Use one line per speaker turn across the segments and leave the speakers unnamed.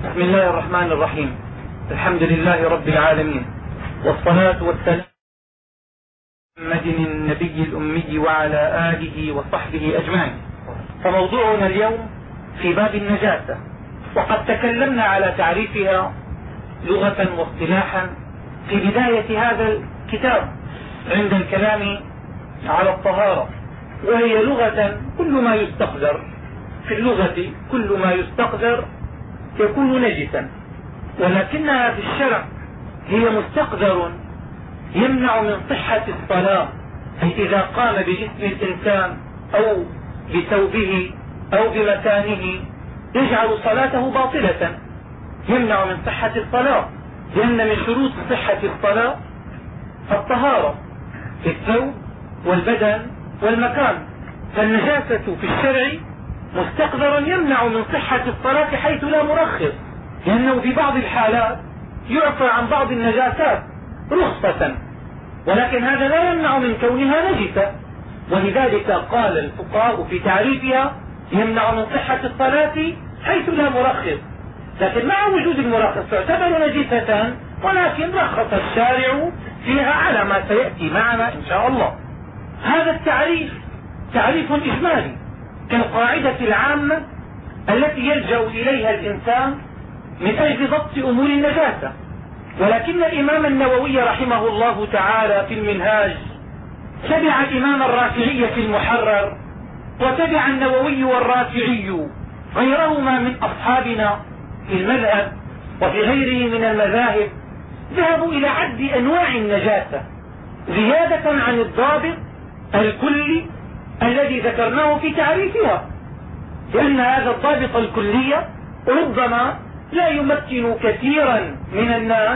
بسم الله الرحمن الرحيم. الحمد لله رب العالمين، والصلاة والسلام على محمد النبي الأمي وعلى آله وصحبه أجمعين. فموضوعنا اليوم في باب النجاسة، وقد تكلمنا على تعريفها لغة واصطلاحا في بداية هذا الكتاب عند الكلام على الطهارة. وهي لغة كل ما يستقذر في اللغة، كل ما يستقذر يكون نجسا، ولكنها في الشرع هي مستقذر يمنع من صحة الصلاة، أي إذا قام بجسم الإنسان أو بثوبه أو بمكانه يجعل صلاته باطلة، يمنع من صحة الصلاة، لأن من شروط صحة الصلاة الطهارة في الثوب والبدن والمكان. فالنجاسة في الشرع مستقذرا يمنع من صحة الصلاة حيث لا مرخص، لأنه في بعض الحالات يعفى عن بعض النجاسات رخصة، ولكن هذا لا يمنع من كونها نجسة. ولذلك قال الفقهاء في تعريفها يمنع من صحة الصلاة حيث لا مرخص، لكن مع وجود المرخص تعتبر نجسة، ولكن رخص الشارع فيها على ما سيأتي معنا إن شاء الله. هذا التعريف تعريف إجمالي كالقاعدة العامة التي يلجأ إليها الإنسان من أجل ضبط أمور النجاسة. ولكن الإمام النووي رحمه الله تعالى في المنهاج تبع الإمام الرافعي في المحرر، وتبع النووي والرافعي غيرهما من أصحابنا في المذهب وفي غيره من المذاهب، ذهبوا إلى عد أنواع النجاسة زيادة عن الضابط الكلي الذي ذكرناه في تعريفها، لأن هذا الضابط الكلي ربما لا يمكن كثيرا من الناس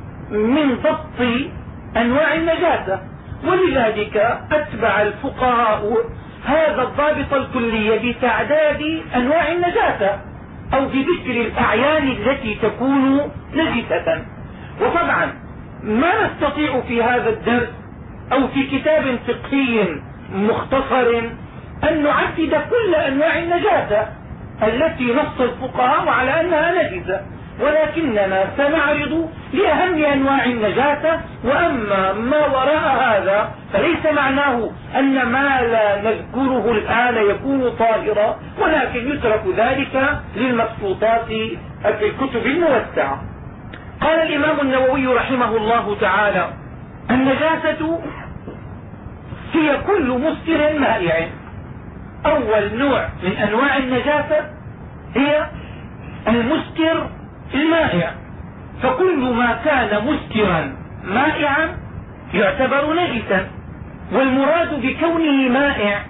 من ضبط أنواع النجاسة، ولذلك أتبع الفقهاء هذا الضابط الكلي بتعداد أنواع النجاسة أو بذكر الأعيان التي تكون نجسة. وطبعا ما نستطيع في هذا الدرس أو في كتاب فقهي مختصر أن نعدد كل أنواع النجاسة التي نص الفقهاء على أنها نجسة، ولكننا سنعرض لأهم أنواع النجاسة. وأما ما وراء هذا فليس معناه أن ما لا نذكره الآن يكون طاهرا، ولكن يترك ذلك للمبسوطات في الكتب الموسعة. قال الإمام النووي رحمه الله تعالى: النجاسة هي كل مسكر مائع. أول نوع من أنواع النجاسة هي المسكر المائع، فكل ما كان مسكرا مائعا يعتبر نجسا. والمراد بكونه مائع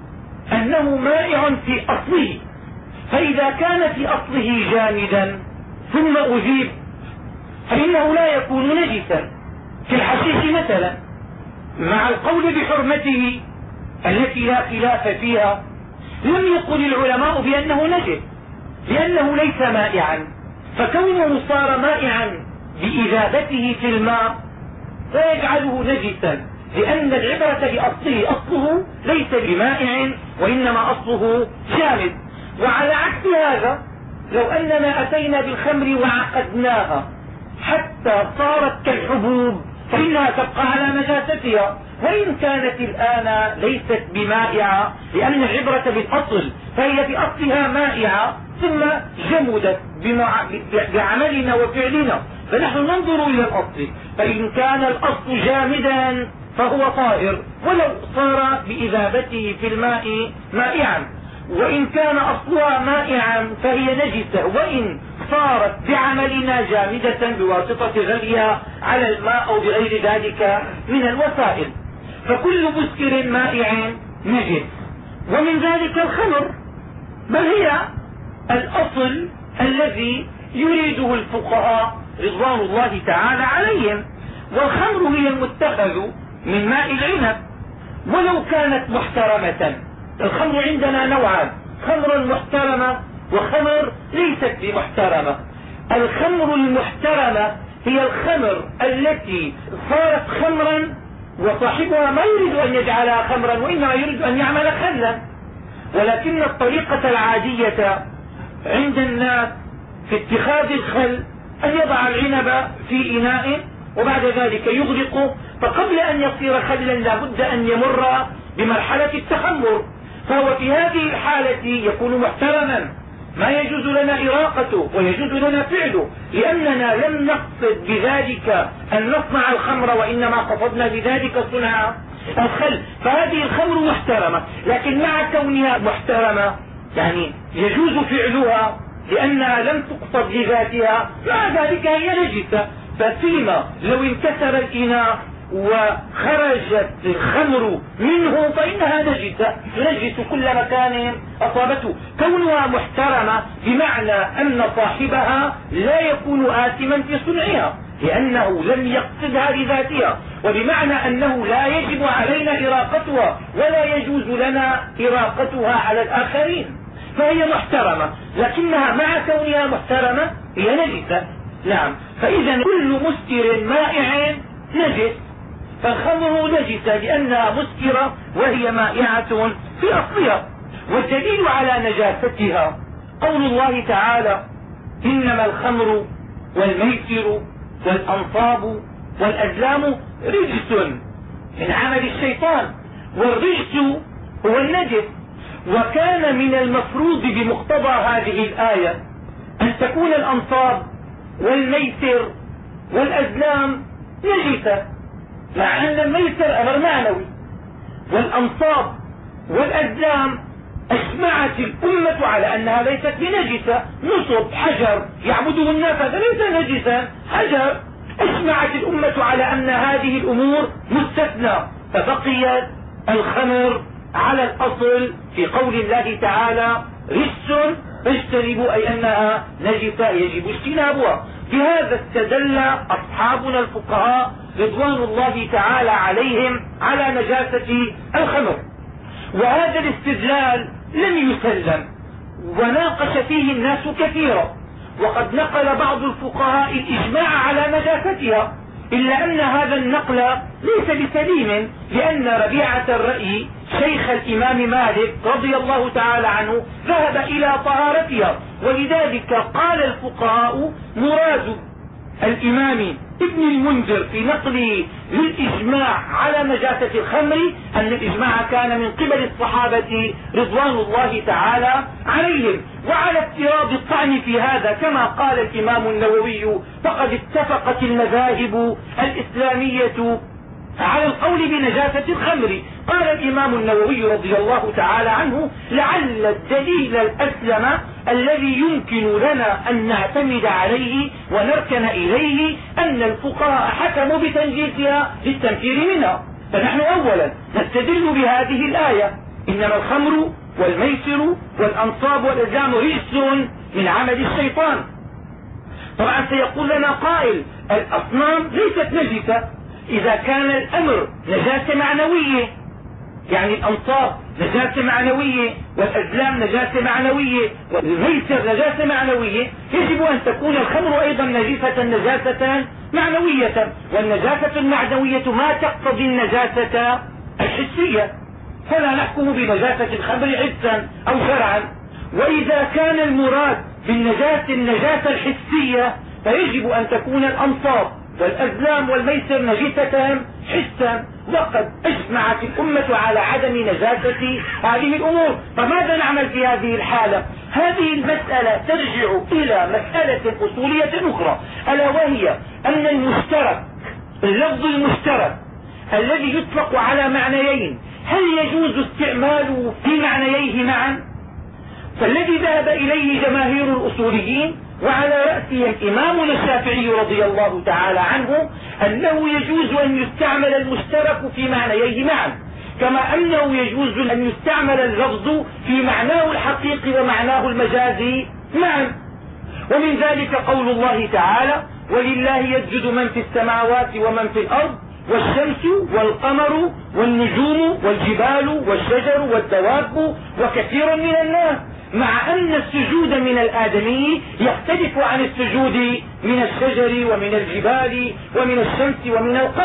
أنه مائع في أصله، فإذا كان في أصله جامدا ثم أذيب فإنه لا يكون نجسا، في الحشيش مثلا مع القول بحرمته التي لا خلاف فيها لم يقل العلماء بأنه نجس، لأنه ليس مائعا، فكونه صار مائعا بإذابته في الماء لا يجعله نجسا، لأن العبرة بأصله، أصله ليس بمائع وإنما أصله جامد. وعلى عكس هذا لو أننا أتينا بالخمر وعقدناها حتى صارت كالحبوب فإنها تبقى على نجاستها، وإن كانت الآن ليست بمائعة، لأن العبرة بالأصل، فهي بأصلها مائعة ثم جمدت بعملنا وفعلنا، فنحن ننظر إلى الأصل، فإن كان الأصل جامدا فهو طاهر ولو صار بإذابته في الماء مائعا، وإن كان أصلها مائعا فهي نجسة، وإن صارت بعملنا جامدة بواسطة غليها على الماء أو بغير ذلك من الوسائل. فكل مسكر مائع نجس، ومن ذلك الخمر، بل هي الأصل الذي يريده الفقهاء رضوان الله تعالى عليهم. والخمر هي المتخذ من ماء العنب ولو كانت محترمة. الخمر عندنا نوعان: خمر محترمة وخمر ليست بمحترمة. الخمر المحترمة هي الخمر التي صارت خمرا وصاحبها ما يريد أن يجعلها خمرا وإنما يريد أن يعمل خلا، ولكن الطريقة العادية عند الناس في اتخاذ الخل أن يضع العنب في إناء وبعد ذلك يغلقه، فقبل أن يصير خلا لابد أن يمر بمرحلة التخمر، فهو في هذه الحالة يكون محترما، ما يجوز لنا إراقته ويجوز لنا فعله، لأننا لم نقصد بذلك أن نصنع الخمر، وإنما قصدنا بذلك صنع الخل. فهذه الخمر محترمة، لكن مع كونها محترمة يعني يجوز فعلها لأنها لم تقصد لذاتها، مع ذلك هي نجسة. ففيما لو انكسر الإناء وخرجت الخمر منه فإنها نجسة، تنجس كل مكان أصابته. كونها محترمة بمعنى أن صاحبها لا يكون آثما في صنعها لأنه لم يقصدها لذاتها، وبمعنى أنه لا يجب علينا إراقتها ولا يجوز لنا إراقتها على الآخرين، فهي محترمة، لكنها مع كونها محترمة هي نجسة. نعم، فإذا كل مسكر مائع نجس، فالخمر نجسة لأنها مسكرة وهي مائعة في أصلها. والدليل على نجاستها قول الله تعالى: إنما الخمر والميسر والأنصاب والأزلام رجس من عمل الشيطان، والرجس هو النجس. وكان من المفروض بمقتضى هذه الآية أن تكون الأنصاب والميسر والأزلام نجسة، مع أن الميسر أمر معنوي، والأنصاب والأزلام أجمعت الأمة على أنها ليست بنجسة. نصب حجر يعبده الناس هذا ليس نجسا، حجر. أجمعت الأمة على أن هذه الأمور مستثنى، فبقيت الخمر على الأصل في قول الله تعالى: رجس فاجتنبوا، أي أنها نجسة يجب اجتنابها. بهذا استدل أصحابنا الفقهاء رضوان الله تعالى عليهم على نجاسة الخمر، وهذا الاستدلال لم يسلم وناقش فيه الناس كثيرا، وقد نقل بعض الفقهاء الإجماع على نجاستها، إلا أن هذا النقل ليس بسليم، لأن ربيعة الرأي شيخ الإمام مالك رضي الله تعالى عنه ذهب إلى طهارتها، ولذلك قال الفقهاء مراد الإمام ابن المنذر في نقله للإجماع على نجاسة الخمر أن الإجماع كان من قبل الصحابة رضوان الله تعالى عليهم. وعلى افتراض الطعن في هذا كما قال الإمام النووي فقد اتفقت المذاهب الإسلامية على القول بنجاسة الخمر. قال الإمام النووي رضي الله تعالى عنه: لعل الدليل الأسلم الذي يمكن لنا أن نعتمد عليه ونركن إليه أن الفقهاء حكموا بتنجيسها للتنفير منها. فنحن أولا نستدل بهذه الآية: إنما الخمر والميسر والأنصاب والأزلام رجس من عمل الشيطان. طبعا سيقول لنا قائل: الأصنام ليست نجسة. إذا كان الأمر نجاسة معنوية، يعني الأنصاب نجاسة معنوية والأزلام نجاسة معنوية والميسر نجاسة معنوية، يجب أن تكون الخمر أيضا نجاسة معنوية، والنجاسة المعنوية ما تقتضي النجاسة الحسية، فلا نحكم بنجاسة الخمر حسا أو شرعا. وإذا كان المراد بالنجاسة النجاسة الحسية فيجب أن تكون الأنصاب والأزلام والميسر نجسة حسا، وقد أجمعت الأمة على عدم نجاسة هذه الأمور. فماذا نعمل في هذه الحالة؟ هذه المسألة ترجع إلى مسألة أصولية أخرى، ألا وهي أن المشترك، اللفظ المشترك الذي يطلق على معنيين، هل يجوز استعماله في معنييه معا؟ فالذي ذهب إليه جماهير الأصوليين وعلى رأسهم إمامنا الشافعي رضي الله تعالى عنه أنه يجوز أن يستعمل المشترك في معنييه معا، كما أنه يجوز أن يستعمل اللفظ في معناه الحقيقي ومعناه المجازي معا. ومن ذلك قول الله تعالى: ولله يسجد من في السماوات ومن في الأرض والشمس والقمر والنجوم والجبال والشجر والدواب وكثير من الناس، مع أن السجود من الآدمي يختلف عن السجود من الشجر ومن الجبال ومن الشمس ومن القمر.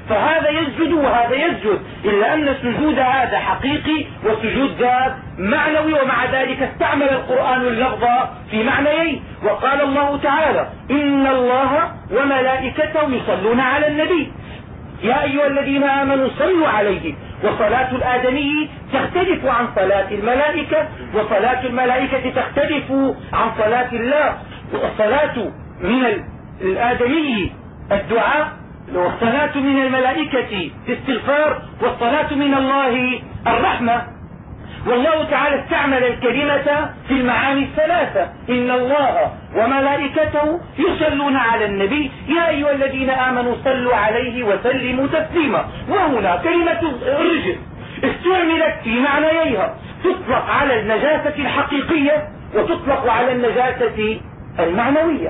فهذا يسجد وهذا يسجد، إلا أن السجود هذا حقيقي والسجود ذات معنوي، ومع ذلك استعمل القرآن اللفظ في معنيين. وقال الله تعالى: إن الله وملائكته يصلون على النبي يا أيها الذين آمنوا صلوا عليه. وصلاة الآدمي تختلف عن صلاة الملائكة، وصلاة الملائكة تختلف عن صلاة الله. والصلاة من الآدمي الدعاء، والصلاة من الملائكة الاستغفار، والصلاة من الله الرحمة. والله تعالى استعمل الكلمة في المعاني الثلاثة: إن الله وملائكته يصلون على النبي يا أيها الذين آمنوا صلوا عليه وسلموا تسليما. وهنا كلمة الرجل استعملت في معنييها، تطلق على النجاسة الحقيقية وتطلق على النجاسة المعنوية.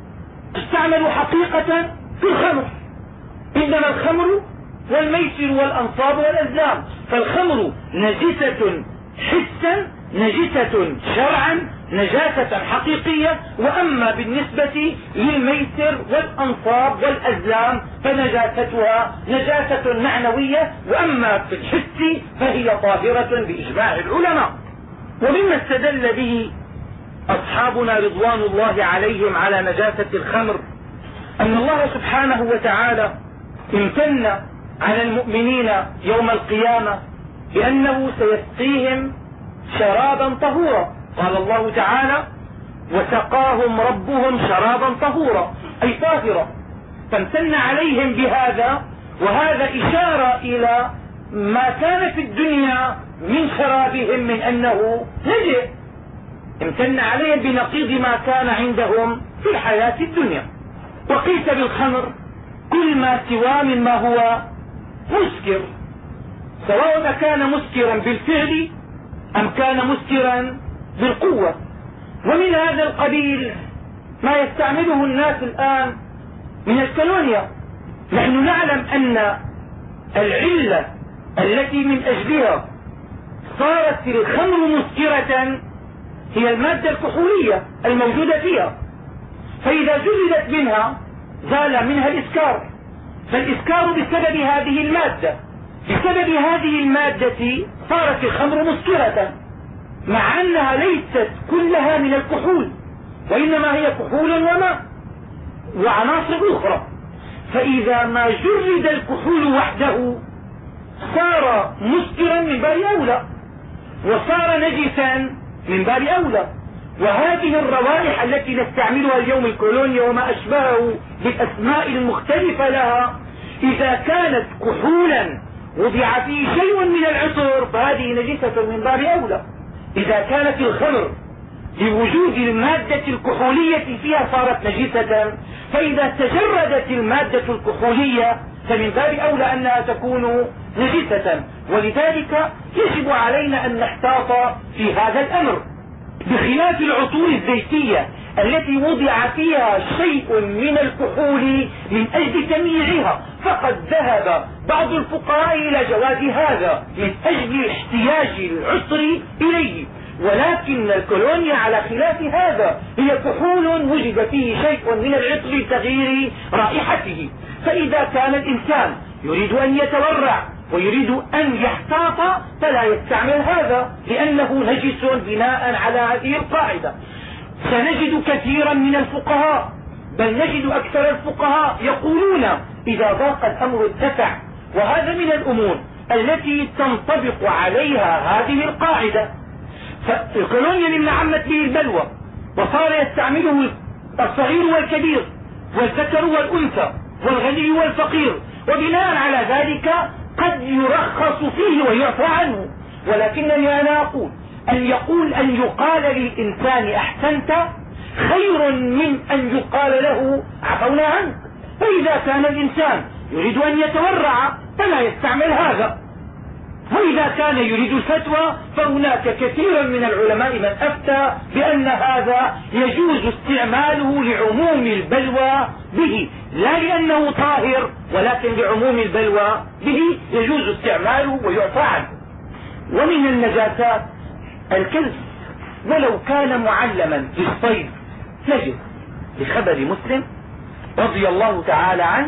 تستعمل حقيقة في الخمر، إنما الخمر والميسر والأنصاب والأزلام. فالخمر نجسة حسا، نجسة شرعا، نجاسة حقيقية. وأما بالنسبة للميسر والأنصاب والأزلام فنجاستها نجاسة معنوية، وأما في الحس فهي طاهرة بإجماع العلماء. ومما استدل به أصحابنا رضوان الله عليهم على نجاسة الخمر أن الله سبحانه وتعالى امتن على المؤمنين يوم القيامة بأنه سيسقيهم شرابا طهورا. قال الله تعالى: وسقاهم ربهم شرابا طهورا، أي طاهرا. فامتن عليهم بهذا، وهذا إشارة إلى ما كان في الدنيا من شرابهم من أنه نجس. امتن عليهم بنقيض ما كان عندهم في الحياة الدنيا. وقيس بالخمر كل ما سوى مما هو مسكر، سواء كان مسكرا بالفعل أم كان مسكرا بالقوة. ومن هذا القبيل ما يستعمله الناس الآن من الكولونيا. نحن نعلم أن العلة التي من أجلها صارت الخمر مسكرة هي المادة الكحولية الموجودة فيها، فإذا جلدت منها زال منها الإسكار. فالإسكار بسبب هذه المادة، بسبب هذه المادة صارت الخمر مسكرة، مع أنها ليست كلها من الكحول، وإنما هي كحول وماء وعناصر أخرى. فإذا ما جرد الكحول وحده صار مسكرا من باب أولى، وصار نجسا من باب أولى. وهذه الروائح التي نستعملها اليوم، الكولونيا وما أشبهه بالأسماء المختلفة لها، إذا كانت كحولا وضع فيه شيء من العطر فهذه نجسة من باب أولى. إذا كانت الخمر لوجود المادة الكحولية فيها صارت نجسة، فإذا تجردت المادة الكحولية فمن باب أولى أنها تكون نجسة. ولذلك يجب علينا أن نحتاط في هذا الأمر، بخلاف العطور الزيتية التي وضع فيها شيء من الكحول من أجل تمييعها. فقد ذهب بعض الفقهاء إلى جواز هذا من أجل احتياج العطر إليه، ولكن الكولونيا على خلاف هذا هي كحول وجد فيه شيء من العطر لتغيير رائحته. فإذا كان الإنسان يريد أن يتورع ويريد أن يحتاط فلا يستعمل هذا، لأنه نجس بناء على هذه القاعدة. سنجد كثيرا من الفقهاء، بل نجد أكثر الفقهاء يقولون إذا ضاق الأمر اتسع. وهذا من الأمور التي تنطبق عليها هذه القاعدة. فالكولونيا مما عمت به البلوى وصار يستعمله الصغير والكبير والذكر والأنثى والغني والفقير، وبناء على ذلك قد يرخص فيه ويعفى عنه. ولكنني أنا أقول أن يقال للإنسان أحسنت خير من أن يقال له عفونا عنك. فإذا كان الإنسان يريد أن يتورع فلا يستعمل هذا، وإذا كان يريد الفتوى فهناك كثير من العلماء من أفتى بأن هذا يجوز استعماله لعموم البلوى به، لا لأنه طاهر، ولكن لعموم البلوى به يجوز استعماله ويعفى عنه. ومن النجاسات الكلب ولو كان معلما بالصيد نجس، لخبر مسلم رضي الله تعالى عنه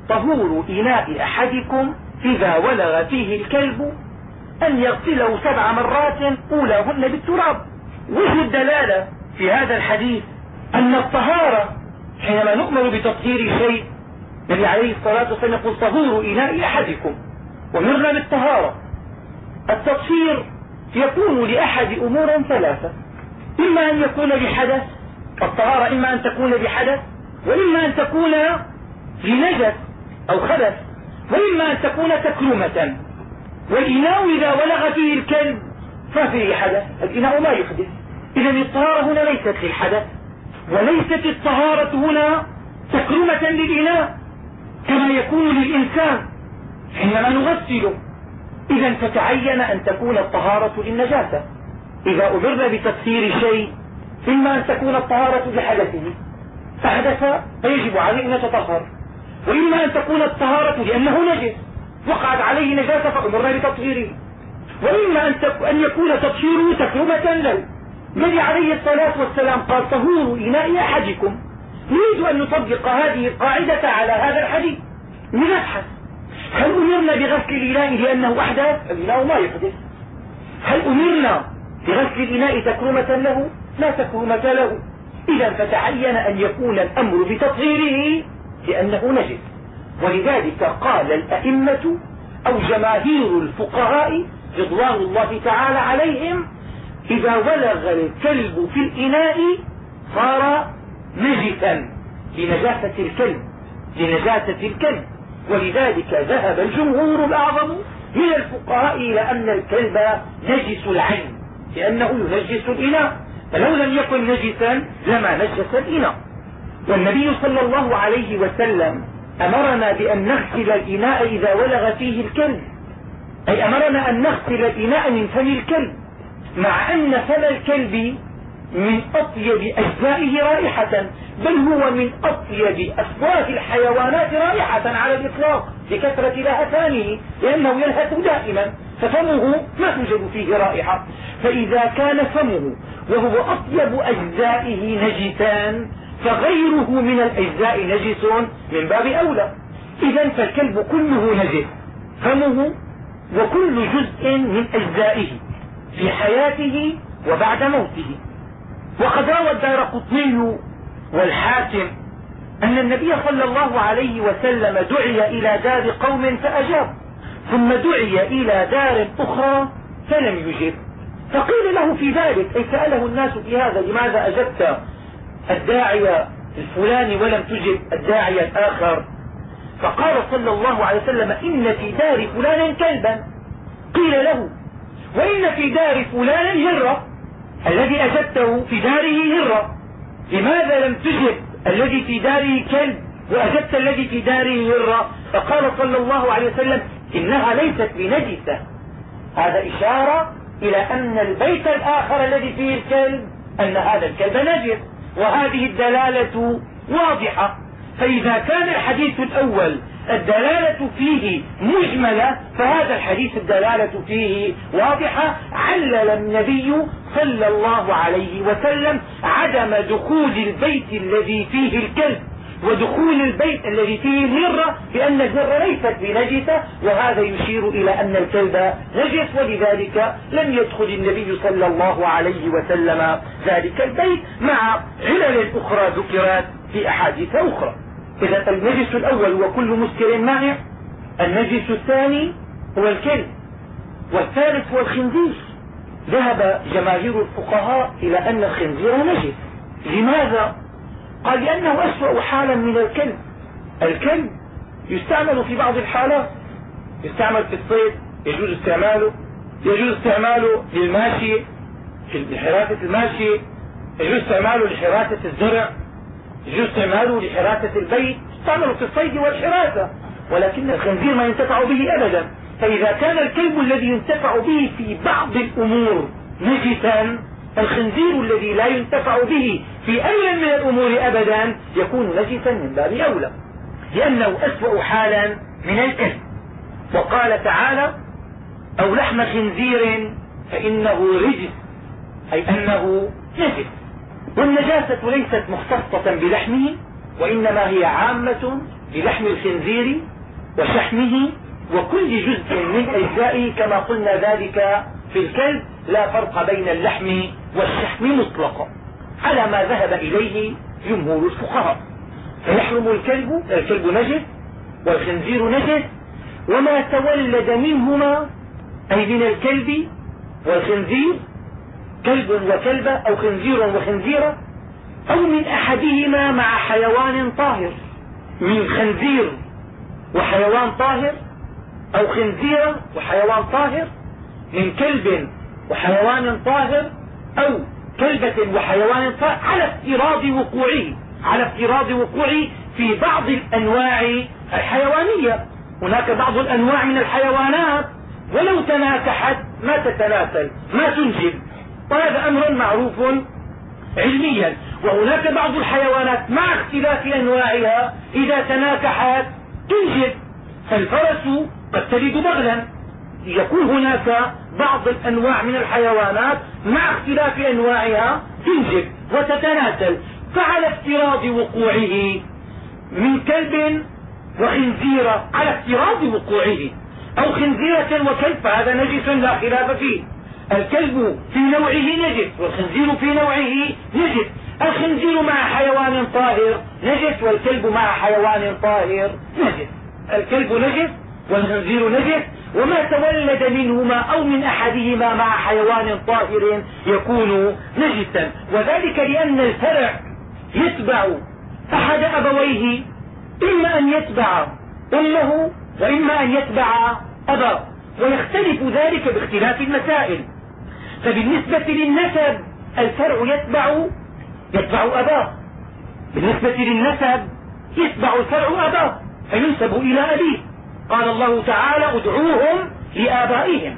طهور إناء أحدكم إذا ولغ فيه الكلب أن يغسله 7 مرات أولاهن بالتراب. وجه الدلالة في هذا الحديث أن الطهارة حينما نؤمر بتطهير شيء، النبي عليه الصلاة والسلام يقول طهور إناء أحدكم، ومرنا بالطهارة. التطهير يكون لأحد أمور 3: إما أن يكون بحدث، الطهارة إما أن تكون بحدث، وإما أن تكون لنجس أو خبث، وإما أن تكون تكرمة. والإناء إذا ولغ فيه الكلب ففيه حدث، الإناء ما يحدث، إذا الطهارة هنا ليست للحدث، وليست الطهارة هنا تكرمة للإناء كما يكون للإنسان حينما نغسله. إذا فتعين أن تكون الطهارة للنجاسة. إذا أمرنا بتطهير شيء إما أن تكون الطهارة لحدثه، فحدث فيجب عليه أن يتطهر، وإما أن تكون الطهارة لأنه نجس وقعت عليه نجاسة فأمرنا بتطهيره، وإما أن يكون تطهيره تكرمة له. النبي عليه الصلاة والسلام قال طهور إناء أحدكم. نريد أن نطبق هذه القاعدة على هذا الحديث. لنبحث: هل أمرنا بغسل الإناء لأنه أحدث؟ الإناء ما يحدث. هل أمرنا بغسل الإناء تكرمة له؟ لا تكرمة له. إذا فتعين أن يكون الأمر بتطهيره لأنه نجس. ولذلك قال الأئمة أو جماهير الفقهاء رضوان الله تعالى عليهم: إذا ولغ الكلب في الإناء صار نجسا لنجاسة الكلب. ولذلك ذهب الجمهور الأعظم من الفقهاء إلى أن الكلب نجس العين لأنه ينجس الإناء، فلو لم يكن نجسا لما نجس الإناء. والنبي صلى الله عليه وسلم أمرنا بأن نغسل الإناء إذا ولغ فيه الكلب، أي أمرنا أن نغسل الإناء من فم الكلب، مع أن فم الكلب من أطيب أجزائه رائحة، بل هو من أطيب أصوات الحيوانات رائحة على الإطلاق لكثرة لهثانه، لأنه يلهث دائما ففمه ما توجد فيه رائحة. فإذا كان فمه وهو أطيب أجزائه نجسان فغيره من الأجزاء نجس من باب أولى. إذا فالكلب كله نجس، فمه وكل جزء من أجزائه في حياته وبعد موته. وقد روى الدارقطني والحاكم أن النبي صلى الله عليه وسلم دعي إلى دار قوم فأجاب، ثم دعي إلى دار أخرى فلم يجب، فقيل له في ذلك، أي سأله الناس في هذا: لماذا أجبت الداعي الفلاني ولم تجب الداعي الآخر؟ فقال صلى الله عليه وسلم: إن في دار فلان كلبا. قيل له: وإن في دار فلان هرة، الذي أجبته في داره هرة، لماذا لم تجب الذي في داره كلب وأجبت الذي في داره هرة؟ فقال صلى الله عليه وسلم: إنها ليست بنجسة. هذا إشارة إلى أن البيت الآخر الذي فيه الكلب أن هذا الكلب نجس، وهذه الدلالة واضحة. فإذا كان الحديث الأول الدلالة فيه مجملة، فهذا الحديث الدلالة فيه واضحة. علل النبي صلى الله عليه وسلم عدم دخول البيت الذي فيه الكلب ودخول البيت الذي فيه الهرة بأن الهرة ليست بنجسة، وهذا يشير إلى أن الكلب نجس، ولذلك لم يدخل النبي صلى الله عليه وسلم ذلك البيت، مع علل أخرى ذكرت في أحاديث أخرى. إذا النجس الأول هو كل مسكر مائع، النجس الثاني هو الكلب، والثالث هو الخنزير. ذهب جماهير الفقهاء إلى أن الخنزير نجس. لماذا؟ قال: لأنه أسوأ حالا من الكلب. الكلب يستعمل في بعض الحالات، يستعمل في الصيد، يجوز استعماله للماشي، في حراسة الماشي، يجوز استعماله لحراسة الزرع، يجوز استعماله لحراسة البيت، يستعمل في الصيد والحراسة، ولكن الخنزير ما ينتفع به أبدا. فإذا كان الكلب الذي ينتفع به في بعض الأمور نجسا، الخنزير الذي لا ينتفع به في أي من الأمور أبدا يكون نجسا من باب أولى، لأنه أسوأ حالا من الكلب. وقال تعالى: أو لحم خنزير فإنه رجس، أي أنه نجس. والنجاسة ليست مختصة بلحمه، وإنما هي عامة بلحم الخنزير وشحمه وكل جزء من أجزائه كما قلنا ذلك في الكلب، لا فرق بين اللحم والشحم مطلقا على ما ذهب إليه جمهور الفقهاء. فيحرم الكلب نجس والخنزير نجس، وما تولد منهما أي من الكلب والخنزير، كلب وكلبة أو خنزير وخنزيرة، أو من أحدهما مع حيوان طاهر، من خنزير وحيوان طاهر أو خنزير وحيوان طاهر، من كلب وحيوان طاهر أو كلبة وحيوان طاهر، على افتراض وقوعه في بعض الأنواع الحيوانية. هناك بعض الأنواع من الحيوانات ولو تناكحت ما تتناسل ما تنجب، وهذا أمر معروف علميا. وهناك بعض الحيوانات مع اختلاف أنواعها إذا تناكحت تنجب، فالفرس قد تلد بغلا. يكون هناك بعض الأنواع من الحيوانات مع اختلاف أنواعها تنجب وتتناسل، فعلى افتراض وقوعه من كلب وخنزيرة، على افتراض وقوعه، أو خنزيرة وكلب، فهذا نجس لا خلاف فيه. الكلب في نوعه نجس والخنزير في نوعه نجس، الخنزير مع حيوان طاهر نجس والكلب مع حيوان طاهر نجس، الكلب نجس والخنزير نجس، وما تولد منهما أو من أحدهما مع حيوان طاهر يكون نجسا. وذلك لأن الفرع يتبع أحد أبويه، إما أن يتبع أمه وإما أن يتبع أباه، ويختلف ذلك باختلاف المسائل. فبالنسبة للنسب الفرع يتبع أباه، بالنسبة للنسب يتبع الفرع أباه فينسب إلى أبيه، قال الله تعالى ادعوهم لآبائهم.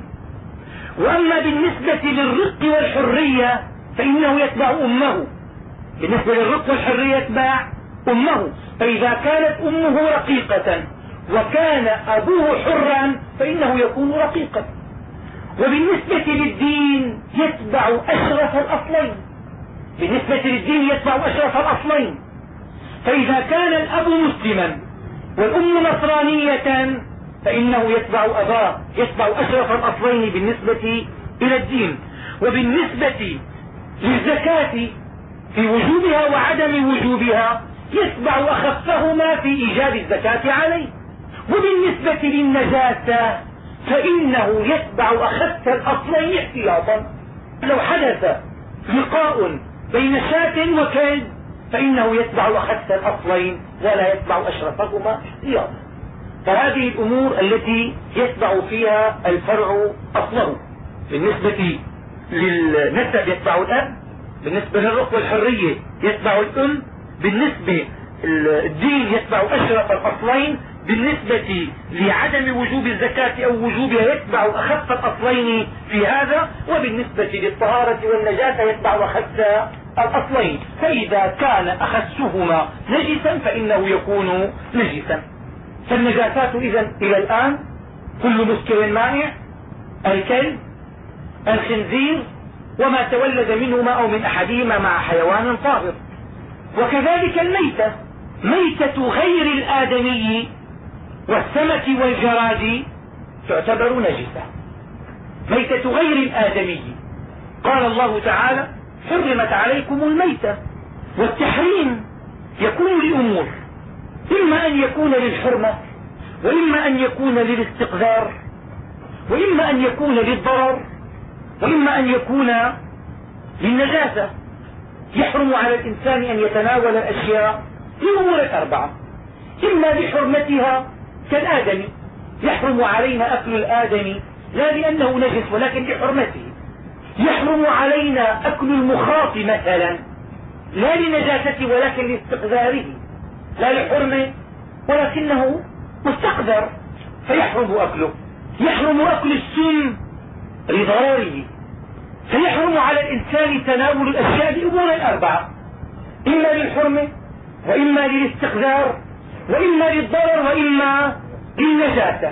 وأما بالنسبة للرق والحرية فإنه يتبع أمه، بالنسبة للرق والحرية يتبع أمه، فإذا كانت أمه رقيقة وكان أبوه حرا فإنه يكون رقيقا. وبالنسبة للدين يتبع أشرف الأصلين، بالنسبة للدين يتبع أشرف الأصلين، فإذا كان الأب مسلما والأم نصرانية فإنه يتبع أباه، يتبع أشرف الأصلين بالنسبة إلى الدين. وبالنسبة للزكاة في وجوبها وعدم وجوبها يتبع أخفهما في إيجاب الزكاة عليه. وبالنسبة للنجاسة فإنه يتبع أخف الأصلين احتياطا، لو حدث لقاء بين شاة وكلب فإنه يتبع أخف الأصلين ولا يتبع أشرفهما احتياطا. فهذه الأمور التي يتبع فيها الفرع أصله. بالنسبة للنسب يتبع الأب، بالنسبة للرق والحرية يتبع الأم، بالنسبة للدين يتبع أشرف الأصلين، بالنسبة لعدم وجوب الزكاة أو وجوبها يتبع أخف الأصلين في هذا، وبالنسبة للطهارة والنجاسة يتبع أخف الأصلين. فإذا كان أخسهما نجسا فإنه يكون نجسا. فالنجاسات إذن إلى الآن كل مسكر مائع، الكلب، الخنزير، وما تولد منهما أو من أحدهما مع حيوان طاهر. وكذلك الميتة، ميتة غير الآدمي والسمك والجراد تعتبر نجسة. ميتة غير الآدمي قال الله تعالى حرمت عليكم الميتة. والتحريم يكون لأمور، إما أن يكون للحرمة، وإما أن يكون للاستقذار، وإما أن يكون للضرر، وإما أن يكون للنجاسة. يحرم على الإنسان أن يتناول الأشياء لأمور الأربعة، إما لحرمتها كالآدم، يحرم علينا أكل الآدم لا لأنه نجس ولكن لحرمته. يحرم علينا أكل المخاط مثلا لا لنجاسته ولكن لاستقذاره، لا لحرمه ولكنه مستقذر فيحرم أكله. يحرم أكل السم لضرره، فيحرم على الإنسان تناول الأشياء لأمور الأربعة، إما للحرمة وإما للاستقذار وإما للضرر وإما للنجاسة.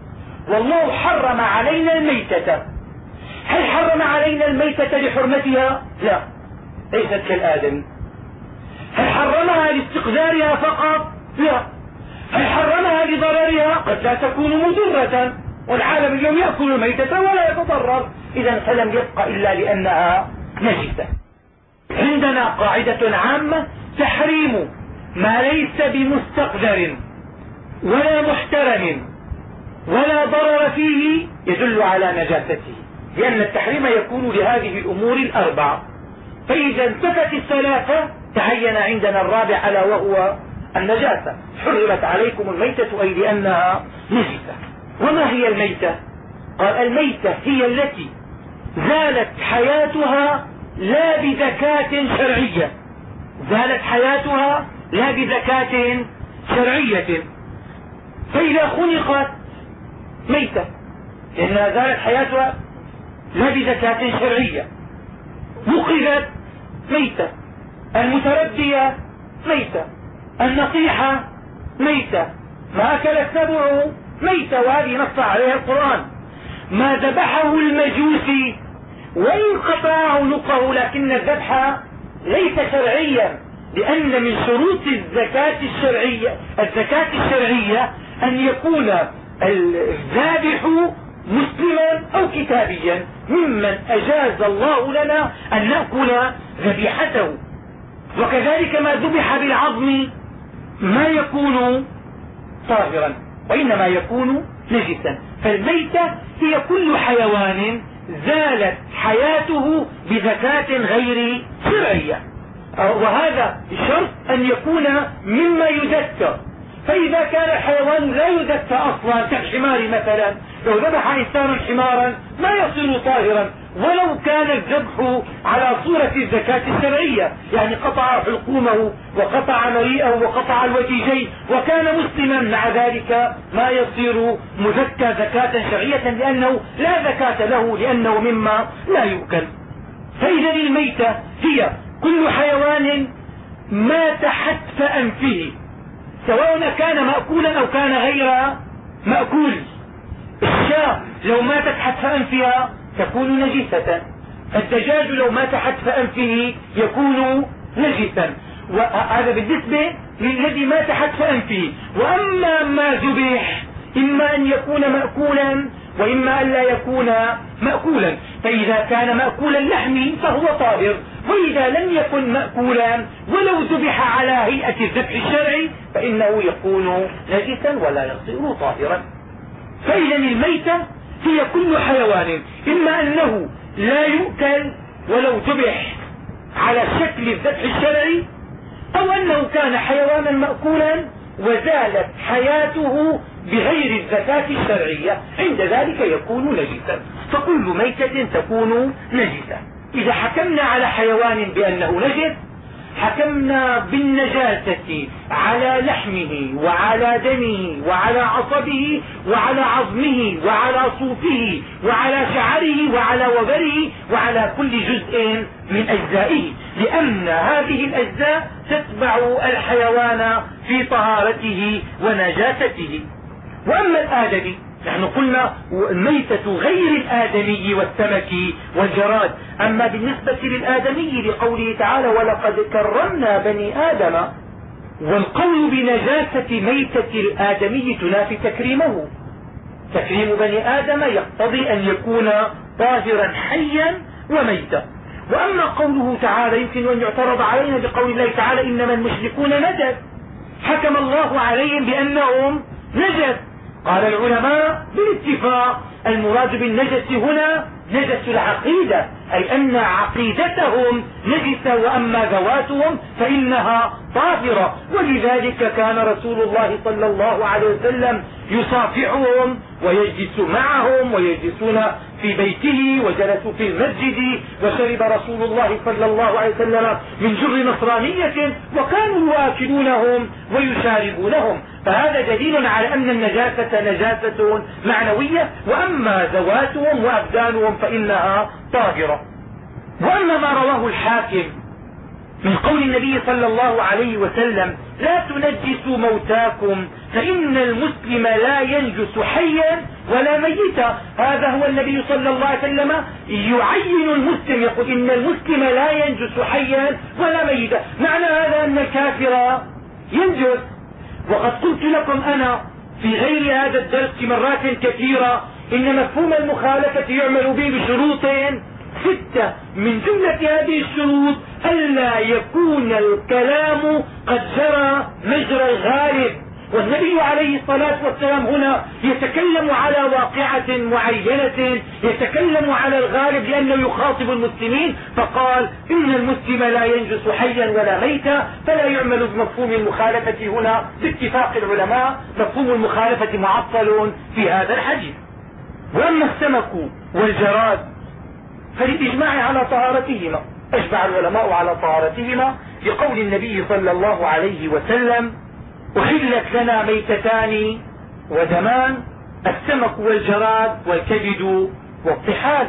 والله حرم علينا الميتة. هل حرم علينا الميتة لحرمتها؟ لا، ليست كالآدم. هل حرمها لاستقذارها فقط؟ لا. هل حرمها لضررها؟ قد لا تكون مضرة، والعالم اليوم يأكل الميتة ولا يتضرر، إذا فلم يبق إلا لأنها نجسة. عندنا قاعدة عامة: تحريم ما ليس بمستقدر ولا محترم ولا ضرر فيه يدل على نجاسته، لأن التحريم يكون لهذه الأمور الأربعة، فإذا انتفت الثلاثة تعين عندنا الرابع ألا وهو النجاسة. حرمت عليكم الميتة أي لأنها نجسة. وما هي الميتة؟ قال: الميتة هي التي زالت حياتها لا بزكاة شرعية، زالت حياتها لا بزكاة شرعية. فإذا خلقت ميتة لأنها زالت حياتها لا بزكاة شرعية، وقفت ميتة، المتردية ميتة، النصيحة ميتة، ما أكل السبع ميتة، وهذه نص عليها القرآن. ما ذبحه المجوسي وإن قطع عنقه لكن الذبح ليس شرعيا، لأن من شروط الزكاة الشرعية أن يكون الذابح مسلما أو كتابيا ممن أجاز الله لنا أن نأكل ذبيحته. وكذلك ما ذبح بالعظم ما يكون طاهرا وإنما يكون نجسا. فالميتة هي كل حيوان زالت حياته بزكاة غير شرعية، وهذا شرط أن يكون مما يزكى. فإذا كان الحيوان لا يزكى أصلا كالحمار مثلا، لو ذبح إنسان حمارا ما يصير طاهرا ولو كان الذبح على صورة الزكاة الشرعية، يعني قطع حلقومه وقطع مريئه وقطع الوجيجين وكان مسلما، مع ذلك ما يصير مزكى زكاة شرعية لأنه لا زكاة له، لأنه مما لا يؤكل. فإذا الميتة هي كل حيوان مات حتف أنفه، سواء كان مأكولا أو كان غير مأكول. الشاة لو ماتت حتف أنفها تكون نجسة، الدجاج لو مات حتف أنفه يكون نجسا، وهذا بالنسبة للذي مات حتف أنفه. وأما ما ذبح إما أن يكون مأكولا وإما أن لا يكون مأكولا، فإذا كان مأكول اللحم فهو طاهر، وإذا لم يكن مأكولا ولو ذبح على هيئة الذبح الشرعي فإنه يكون نجسا ولا يصير طاهرا. فإذا الميتة هي كل حيوان إما أنه لا يؤكل ولو ذبح على شكل الذبح الشرعي، أو أنه كان حيوانا مأكولا وزالت حياته بغير الزكاة الشرعية، عند ذلك يكون نجسا. فكل ميتة تكون نجسة. إذا حكمنا على حيوان بأنه نجس حكمنا بالنجاسة على لحمه وعلى دمه وعلى عصبه وعلى عظمه وعلى صوفه وعلى شعره وعلى وبره وعلى كل جزء من أجزائه، لأن هذه الأجزاء تتبع الحيوان في طهارته ونجاسته. وأما الآدمي، نحن قلنا الميتة غير الآدمي والسمك والجراد. أما بالنسبة للآدمي لقوله تعالى: ولقد كرمنا بني آدم، والقول بنجاسة ميتة الآدمي تنافي تكريمه. تكريم بني آدم يقتضي أن يكون طاهرا حيا وميتا. وأما قوله تعالى يمكن أن يعترض علينا بقول الله تعالى: إنما المشركون نجس، حكم الله عليهم بأنهم نجس. قال العلماء بالاتفاق المراد بالنجس هنا نجس العقيدة، أي أن عقيدتهم نجسة، وأما ذواتهم فإنها طاهرة. ولذلك كان رسول الله صلى الله عليه وسلم يصافحهم ويجلس معهم ويجلسون في بيته، وجلسوا في المسجد، وشرب رسول الله صلى الله عليه وسلم من جر نصرانية وكانوا يواكلونهم ويشاربونهم. فهذا دليل على أن النجاسة نجاسة معنوية، وأما ذواتهم وأبدانهم فإنها طاهرة. وأما ما رواه الحاكم من قول النبي صلى الله عليه وسلم: لا تنجسوا موتاكم فإن المسلم لا ينجس حيا ولا ميتا، هذا هو النبي صلى الله عليه وسلم يعين المسلم، يقول إن المسلم لا ينجس حيا ولا ميتا. معنى هذا أن الكافر ينجس، وقد قلت لكم أنا في غير هذا الدرس مرات كثيرة إن مفهوم المخالفة يعمل به بشروط 6. من جملة هذه الشروط ألا يكون الكلام قد جرى مجرى الغالب، والنبي عليه الصلاة والسلام هنا يتكلم على واقعة معينة، يتكلم على الغالب لأنه يخاطب المسلمين، فقال إن المسلم لا ينجس حيا ولا ميتا، فلا يعمل بمفهوم المخالفة هنا باتفاق العلماء. مفهوم المخالفة معطل في هذا الحديث. وأما السمك والجراد فللإجماع على طهارتهما، أجمع العلماء على طهارتهما لقول النبي صلى الله عليه وسلم أحلت لنا ميتتان ودمان، السمك والجراد والكبد والطحال.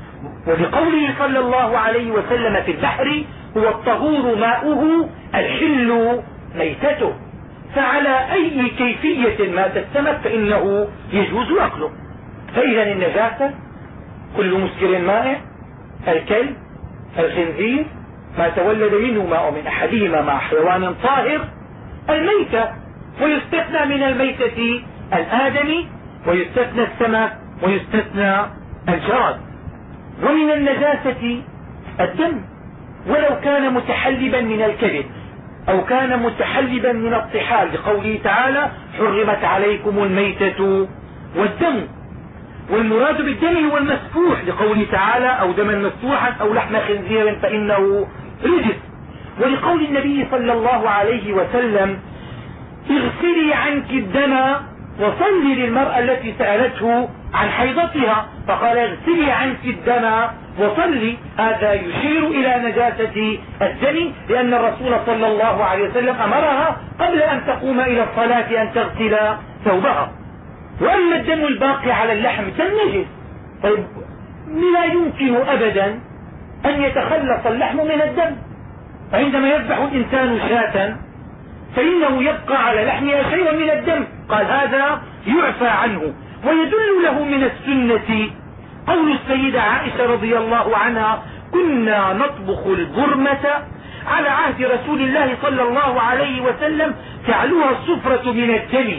ولقوله صلى الله عليه وسلم في البحر هو الطهور ماؤه الحل ميتته، فعلى أي كيفية مات السمك فإنه يجوز أكله. فإذا النجاسة كل مسكر مائع، الكلب، الخنزير، ما تولد منه ماء من أحدهما مع حيوان طاهر، الميتة، ويستثنى من الميتة الآدمي، ويستثنى السمك، ويستثنى الجراد. ومن النجاسة الدم ولو كان متحلبا من الكبد أو كان متحلبا من الطحال، لقوله تعالى حرمت عليكم الميتة والدم. والمراد بالدم هو المسفوح، لقوله تعالى أو دما مسفوحا أو لحم خنزير فإنه رجس. ولقول النبي صلى الله عليه وسلم اغسلي عنك الدم وصلي للمرأة التي سألته عن حيضتها، فقال اغسلي عنك الدم وصلي. هذا يشير إلى نجاسة الدم، لأن الرسول صلى الله عليه وسلم أمرها قبل أن تقوم إلى الصلاة أن تغسل ثوبها. وأما الدم الباقي على اللحم دم نجس، طيب لا يمكن أبدا أن يتخلص اللحم من الدم. عندما يذبح الإنسان شاة فإنه يبقى على لحمها شيء من الدم، قال هذا يعفى عنه. ويدل له من السنة قول السيدة عائشة رضي الله عنها كنا نطبخ البرمة على عهد رسول الله صلى الله عليه وسلم تعلوها الصفرة من الدم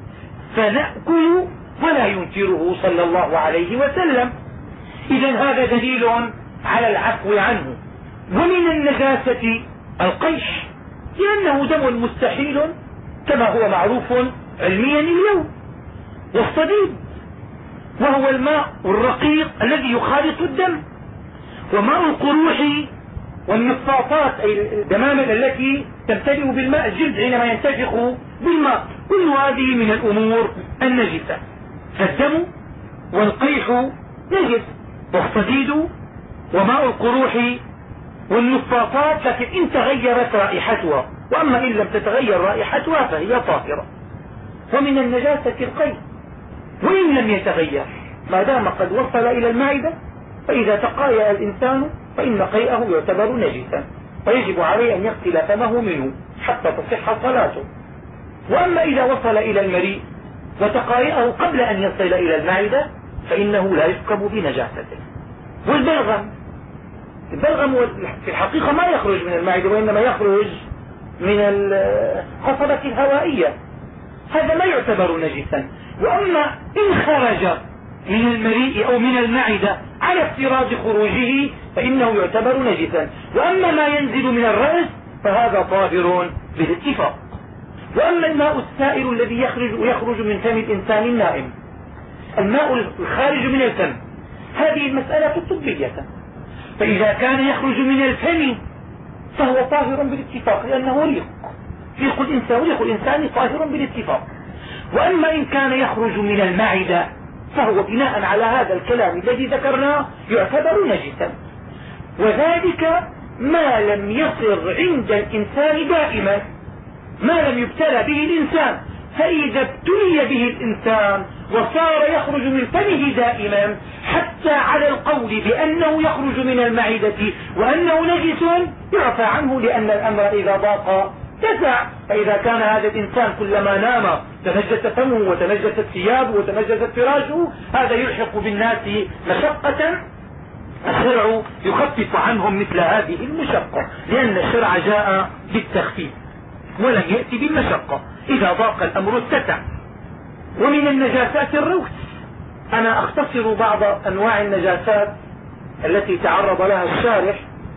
فنأكل ولا ينكره صلى الله عليه وسلم. إذا هذا دليل على العفو عنه. ومن النجاسة القيش، لأنه دم مستحيل كما هو معروف علميا اليوم. والصديد وهو الماء الرقيق الذي يخالط الدم. وماء القروح والمصاصات أي الدمامل التي تمتلئ بالماء، الجلد حينما ينتفخ بالماء، كل هذه من الأمور النجسة. فالدم والقيح نجس، والصديد وماء القروح والمصاصات، لكن إن تغيرت رائحتها، وأما إن لم تتغير رائحتها فهي طاهرة. ومن النجاسة القيء وإن لم يتغير ما دام قد وصل إلى المعدة، فإذا تقايا الإنسان فإن قيئه يعتبر نجسا، ويجب عليه أن يغسل فمه منه حتى تصح صلاته. وأما إذا وصل إلى المريء وتقاياه قبل أن يصل إلى المعدة فإنه لا يحكم بنجاسته. والبلغم، البلغم في الحقيقة ما يخرج من المعدة وإنما يخرج من القصبة الهوائية، هذا لا يعتبر نجسا. وأما إن خرج من المريء أو من المعدة على افتراض خروجه فإنه يعتبر نجسا. وأما ما ينزل من الرأس فهذا طاهر بالاتفاق. وأما الماء السائل الذي يخرج من فم الإنسان النائم، الماء الخارج من الفم، هذه المسألة طبية، فإذا كان يخرج من الفم فهو طاهر بالاتفاق لأنه ريق الإنسان طاهر بالاتفاق. وأما إن كان يخرج من المعدة فهو بناء على هذا الكلام الذي ذكرناه يعتبر نجسا، وذلك ما لم يصر عند الإنسان دائما، ما لم يبتلى به الإنسان. فإذا ابتلي به الإنسان وصار يخرج من فمه دائما حتى على القول بأنه يخرج من المعدة وأنه نجس يعفى عنه، لأن الأمر إذا ضاق تسع. فإذا كان هذا الإنسان كلما نام تنجس فمه وتنجست ثيابه وتنجست فراشه، هذا يلحق بالناس مشقة، الشرع يخفف عنهم مثل هذه المشقة، لأن الشرع جاء بالتخفيف. ولم يأتي بالمشقة، إذا ضاق الأمر اتسع. ومن النجاسات الروث. أنا أختصر بعض أنواع النجاسات التي تعرض لها الشارح،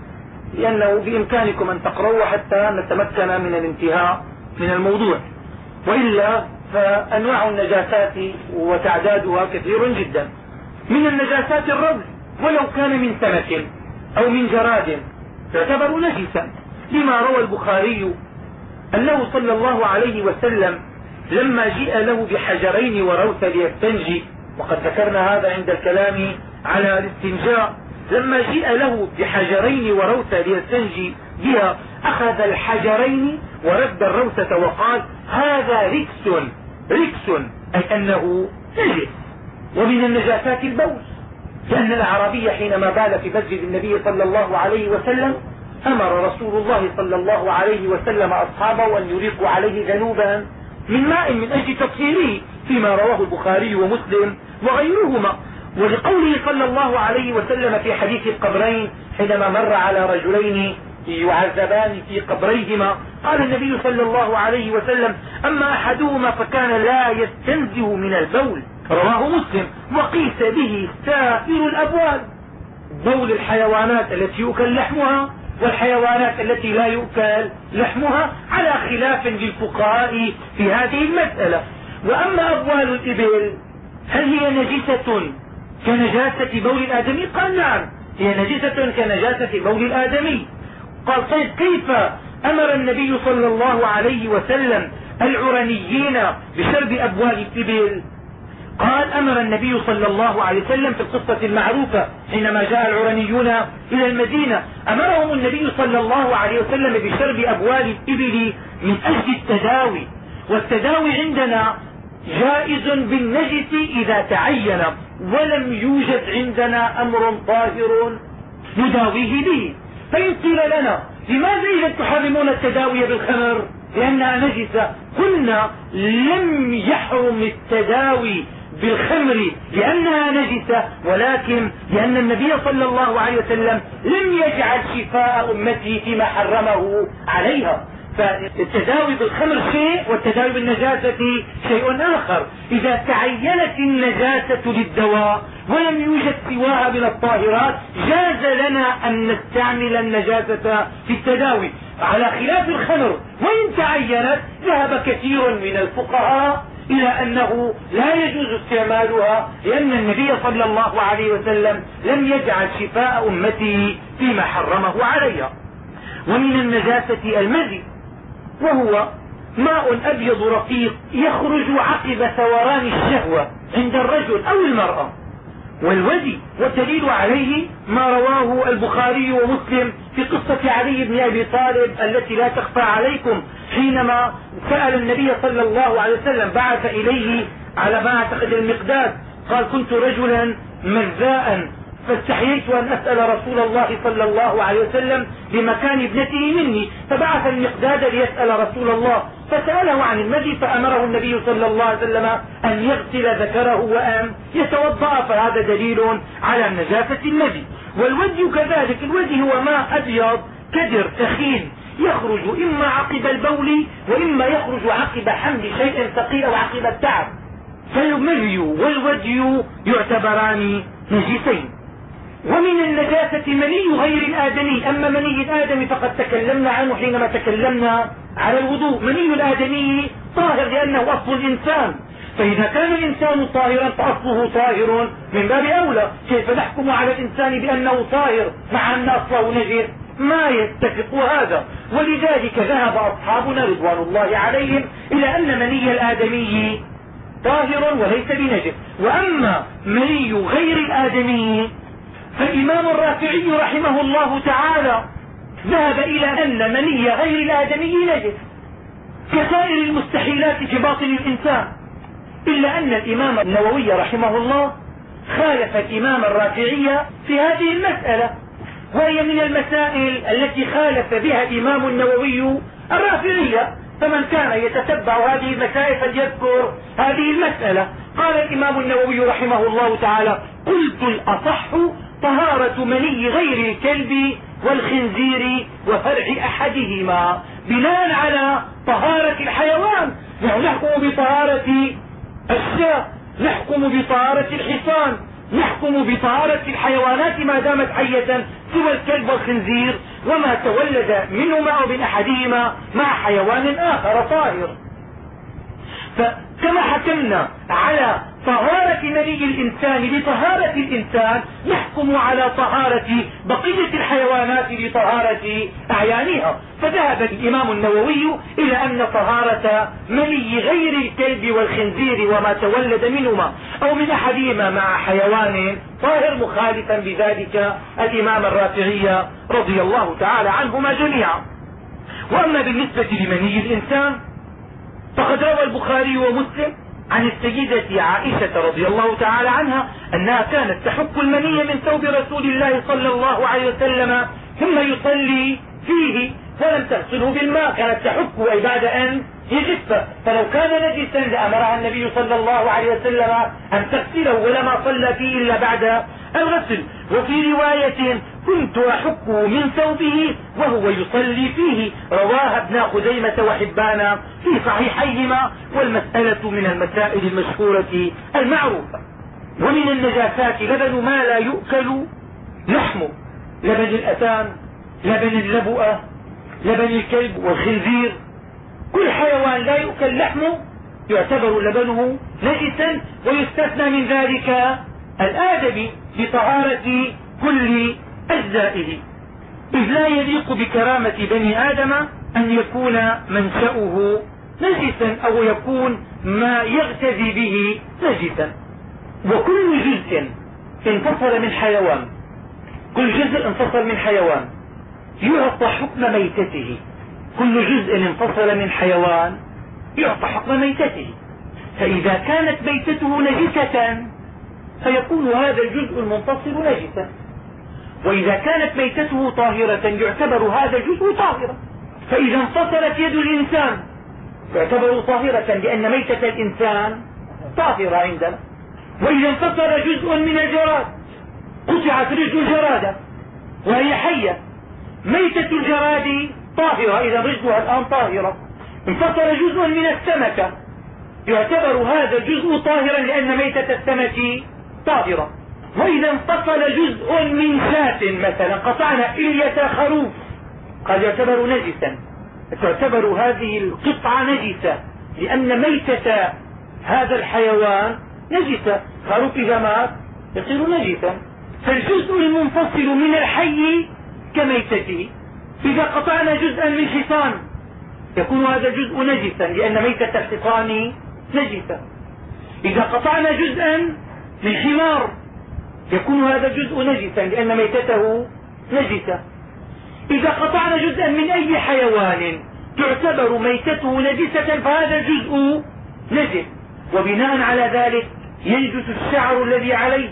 لأنه بإمكانكم أن تقرأوا حتى نتمكن من الانتهاء من الموضوع، وإلا فأنواع النجاسات وتعدادها كثير جدا. من النجاسات الرمل، ولو كان من سمك أو من جراد تعتبر نجسا، لما روى البخاري أنه صلى الله عليه وسلم لما جيء له بحجرين وروث ليستنجي، وقد ذكرنا هذا عند الكلام على الاستنجاء، لما جيء له بحجرين وروث ليستنجي بها أخذ الحجرين ورد الروثة وقال هذا ركس، أي أنه نجس. ومن النجاسات البول، لأن الأعرابي حينما بال في مسجد النبي صلى الله عليه وسلم أمر رسول الله صلى الله عليه وسلم أصحابه أن يريقوا عليه ذنوبا من ماء من أجل تطهيره، فيما رواه البخاري ومسلم وغيرهما. ولقوله صلى الله عليه وسلم في حديث القبرين حينما مر على رجلين يعذبان في قبريهما، قال النبي صلى الله عليه وسلم أما أحدهما فكان لا يستنزه من البول، رواه مسلم. وقيس به سائر الأبوال، بول الحيوانات التي يؤكل لحمها والحيوانات التي لا يؤكل لحمها، على خلاف للفقهاء في هذه المسألة. وأما أبوال الإبل هل هي نجسة كنجاسة بول الآدمي؟ قال نعم، هي نجسة كنجاسة بول الآدمي. قال طيب كيف أمر النبي صلى الله عليه وسلم العرنيين بشرب أبوال الإبل؟ قال أمر النبي صلى الله عليه وسلم في القصة المعروفة حينما جاء العرنيون إلى المدينة، أمرهم النبي صلى الله عليه وسلم بشرب أبوال الإبل من أجل التداوي، والتداوي عندنا جائز بالنجس إذا تعين، ولم يوجد عندنا أمر طاهر نداويه به. فإن قيل لنا لماذا إذا تحرمون التداوي بالخمر لأنها نجسة؟ قلنا لم يحرم التداوي بالخمر لأنها نجسة، ولكن لأن النبي صلى الله عليه وسلم لم يجعل شفاء أمته فيما حرمه عليها. فالتداوي بالخمر شيء والتداوي بالنجاسة شيء آخر. إذا تعينت النجاسة للدواء ولم يوجد سواها من الطاهرات جاز لنا أن نستعمل النجاسة في التداوي، على خلاف الخمر وإن تعينت ذهب كثير من الفقهاء إلى أنه لا يجوز استعمالها، لأن النبي صلى الله عليه وسلم لم يجعل شفاء أمته فيما حرمه عليها. ومن النجاسة المذي، وهو ماء أبيض رقيق يخرج عقب ثوران الشهوة عند الرجل أو المرأة. والودي والدليل عليه ما رواه البخاري ومسلم في قصة علي بن أبي طالب التي لا تخفى عليكم، حينما سأل النبي صلى الله عليه وسلم بعث إليه على ما اعتقد المقداد، قال كنت رجلا مذاء فاستحييت أن أسأل رسول الله صلى الله عليه وسلم بمكان ابنته مني، فبعث المقداد ليسأل رسول الله فسأله عن المذي، فأمره النبي صلى الله عليه وسلم أن يغسل ذكره وأن يتوضأ، فهذا دليل على نجاسة المذي. والودي كذلك، الودي هو ماء أبيض كدر ثخين يخرج إما عقب البول وإما يخرج عقب حمل شيء ثقيل أو عقب التعب، فالمذي والودي يعتبران نجسين. ومن النجاسة مني غير الآدمي، أما مني الآدمي فقد تكلمنا عنه حينما تكلمنا على الوضوء. مني الآدمي طاهر لأنه أصل الإنسان، فإذا كان الإنسان طاهرا فأصله طاهر من باب أولى. كيف نحكم على الإنسان بأنه طاهر مع أن أصله نجس؟ ما يتفق هذا. ولذلك ذهب أصحابنا رضوان الله عليهم إلى أن مني الآدمي طاهر وليس بنجس. وأما مني غير الآدمي فالإمام الرافعي رحمه الله تعالى ذهب إلى أن مني غير الآدمي نجس كسائر المستحيلات في باطن الإنسان، إلا أن الإمام النووي رحمه الله خالف الإمام الرافعي في هذه المسألة، وهي من المسائل التي خالف بها الإمام النووي الرافعية. فمن كان يتتبع هذه المسائل فليذكر هذه المسألة. قال الإمام النووي رحمه الله تعالى قلت الأصح طهارة مني غير الكلب والخنزير وفرع أحدهما، بناء على طهارة الحيوان. نحن نحكم بطهارة الشاة، نحكم بطهارة الحصان، نحكم بطهارة الحيوانات ما دامت حية سوى الكلب والخنزير وما تولد منهما أو من أحدهما مع حيوان آخر طاهر. فكما حكمنا على طهارة مني الإنسان بطهارة الإنسان، نحكم على طهارة بقية الحيوانات بطهارة أعيانها. فذهب الإمام النووي إلى أن طهارة مني غير الكلب والخنزير وما تولد منهما أو من أحدهما مع حيوان طاهر، مخالفا بذلك الإمام الرافعي رضي الله تعالى عنهما جميعا. وأما بالنسبة لمني الإنسان فقد روى البخاري ومسلم عن السيدة عائشة رضي الله تعالى عنها أنها كانت تحك المني من ثوب رسول الله صلى الله عليه وسلم ثم يصلي فيه ولم تغسله بالماء، كانت تحكه أي بعد أن يجف، فلو كان نجسا لأمرها النبي صلى الله عليه وسلم أن تغسله ولما صلى فيه إلا بعد الغسل. وفي رواية كنت أحكه من ثوبه وهو يصلي فيه، رواها ابن خزيمة وحبان في صحيحيهما، والمسألة من المسائل المشهورة المعروفة. ومن النجاسات لبن ما لا يؤكل لحمه، لبن الأتان، لبن اللبؤة، لبن الكلب والخنزير، كل حيوان لا يؤكل لحمه يعتبر لبنه نجسا، ويستثنى من ذلك الآدمي بطهارة كل أجزائه، إذ لا يليق بكرامة بني آدم أن يكون منشأه نجسا أو يكون ما يغتذي به نجسا. وكل جزء انفصل من حيوان، كل جزء انفصل من حيوان يعطى حكم ميتته، كل جزء انفصل من حيوان يعطى حكم ميتته. فإذا كانت ميتته نجسة فيكون هذا الجزء المنفصل نجسا، وإذا كانت ميتته طاهرة يعتبر هذا الجزء طاهرا. فإذا انفصلت يد الإنسان يعتبر طاهرة لأن ميتة الإنسان طاهرة عندنا. وإذا انفصل جزء من الجراد، قطعت رجل الجرادة وهي حية، ميتة الجراد طاهرة، إذا رجلها الآن طاهرة. انفصل جزء من السمكة يعتبر هذا الجزء طاهرا لأن ميتة السمك طاهرة. وإذا انفصل جزء من شاة مثلا، قطعنا إلية خروف، قد يعتبر نجسا، تعتبر هذه القطعة نجسة لأن ميتة هذا الحيوان نجسة، خروف إذا مات يصير نجسا. فالجزء المنفصل من الحي كميتته. إذا قطعنا جزءا من حصان يكون هذا الجزء نجسا لأن ميتة الحصان نجسة. إذا قطعنا جزءا من حمار يكون هذا الجزء نجسا لأن ميتته نجسة. إذا قطعنا جزءا من أي حيوان تعتبر ميتته نجسة فهذا الجزء نجس. وبناء على ذلك ينجس الشعر الذي عليه،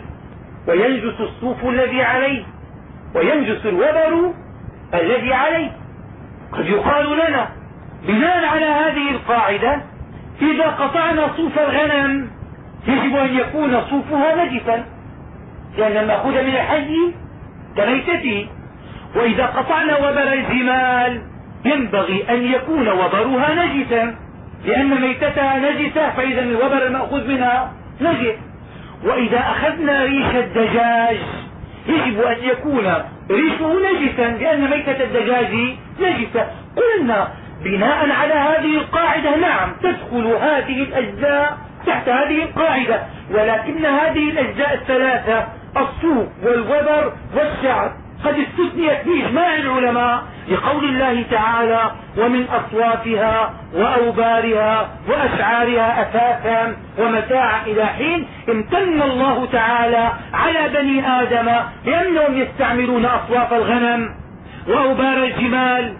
وينجس الصوف الذي عليه، وينجس الوبر الذي عليه. قد يقال لنا بناء على هذه القاعدة إذا قطعنا صوف الغنم يجب أن يكون صوفها نجسا لأن المأخوذ من الحي كميتته. وإذا قطعنا وبر الجمال ينبغي أن يكون وبرها نجسا لأن ميتتها نجسة، فإذا الوبر المأخوذ منها نجس. وإذا أخذنا ريش الدجاج يجب أن يكون ريشه نجسا لأن ميتة الدجاج نجسة. قلنا بناء على هذه القاعدة نعم تدخل هذه الأجزاء تحت هذه القاعدة، ولكن هذه الأجزاء الثلاثة الصوف والوبر والشعر قد استثنيت بإجماع العلماء لقول الله تعالى ومن أصوافها وأوبارها وأشعارها أثاثا ومتاعا إلى حين. امتن الله تعالى على بني آدم لأنهم يستعملون أصواف الغنم وأوبار الجمال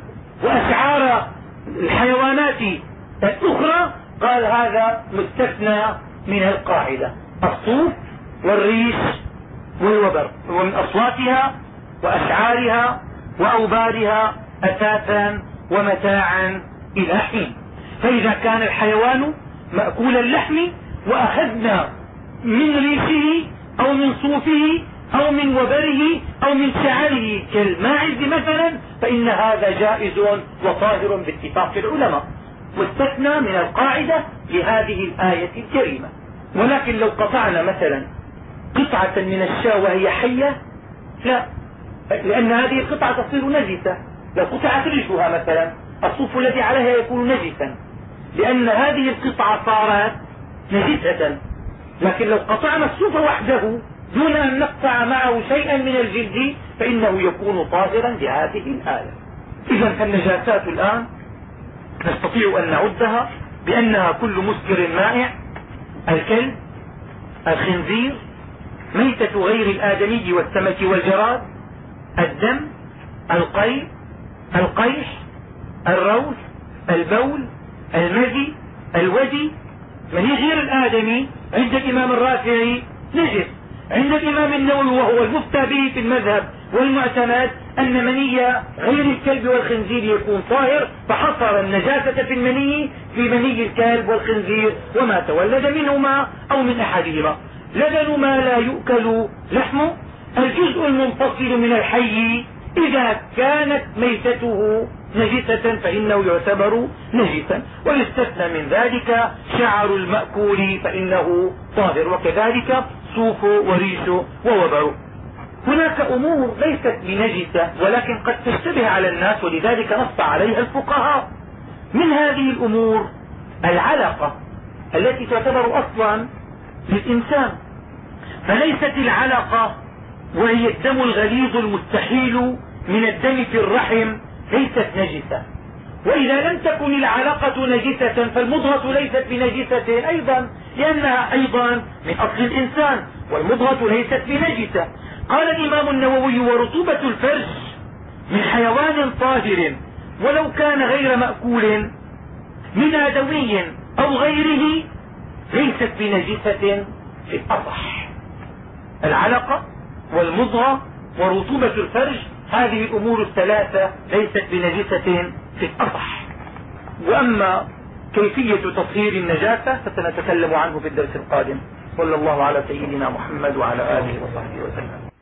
وأشعار الحيوانات الأخرى، قال هذا مستثنى من القاعدة، الصوف والريش والوبر، ومن أصواتها وأشعارها وأوبارها أثاثا ومتاعا إلى حين. فإذا كان الحيوان مأكول اللحم وأخذنا من ريشه أو من صوفه أو من وبره أو من شعره كالماعز مثلا فإن هذا جائز وطاهر باتفاق العلماء، واستثنى من القاعدة لهذه الآية الكريمة. ولكن لو قطعنا مثلا قطعة من الشاة وهي حية لا، لأن هذه القطعة تصير نجسة. لو قطعت رجلها مثلا الصوف الذي عليها يكون نجسا، لأن هذه القطعة صارت نجسة. لكن لو قطعنا الصوف وحده دون أن نقطع معه شيئا من الجلد فإنه يكون طاهرا لهذه الآية. إذا فالنجاسات الآن نستطيع أن نعدها بأنها كل مسكر مائع، الكلب، الخنزير، ميتة غير الآدمي والسمك والجراد، الدم، القيء، القيح، الروث، البول، المذي، الودي. مني غير الآدمي عند الإمام الرافعي نجس، عند الإمام النووي وهو المفتى به في المذهب والمعتمد أن مني غير الكلب والخنزير يكون طاهر، فحصر النجاسة في المني في مني الكلب والخنزير وما تولد منهما أو من أحدهما. لبن ما لا يؤكل لحمه، الجزء المنفصل من الحي إذا كانت ميتته نجسة فإنه يعتبر نجسا، ويستثنى من ذلك شعر المأكول فإنه طاهر، وكذلك صوف وريش ووبر. هناك أمور ليست بنجسة ولكن قد تشتبه على الناس ولذلك نص عليها الفقهاء. من هذه الأمور العلقة التي تعتبر أصلا للإنسان، فليست العلقة وهي الدم الغليظ المستحيل من الدم في الرحم ليست نجسة. وإذا لم تكن العلقة نجسة فالمضغة ليست بنجسة أيضا، لأنها أيضا من أصل الإنسان، والمضغة ليست بنجسة. قال الإمام النووي: ورطوبة الفرج من حيوان طاهر ولو كان غير مأكول من آدمي أو غيره ليست بنجسة في الأصح. العلقة والمضغة ورطوبة الفرج هذه الأمور الثلاثة ليست بنجسة في الأصح. وأما كيفية تطهير النجاسة فسنتكلم عنه في الدرس القادم. صلى الله على سيدنا محمد وعلى آله وصحبه وسلم.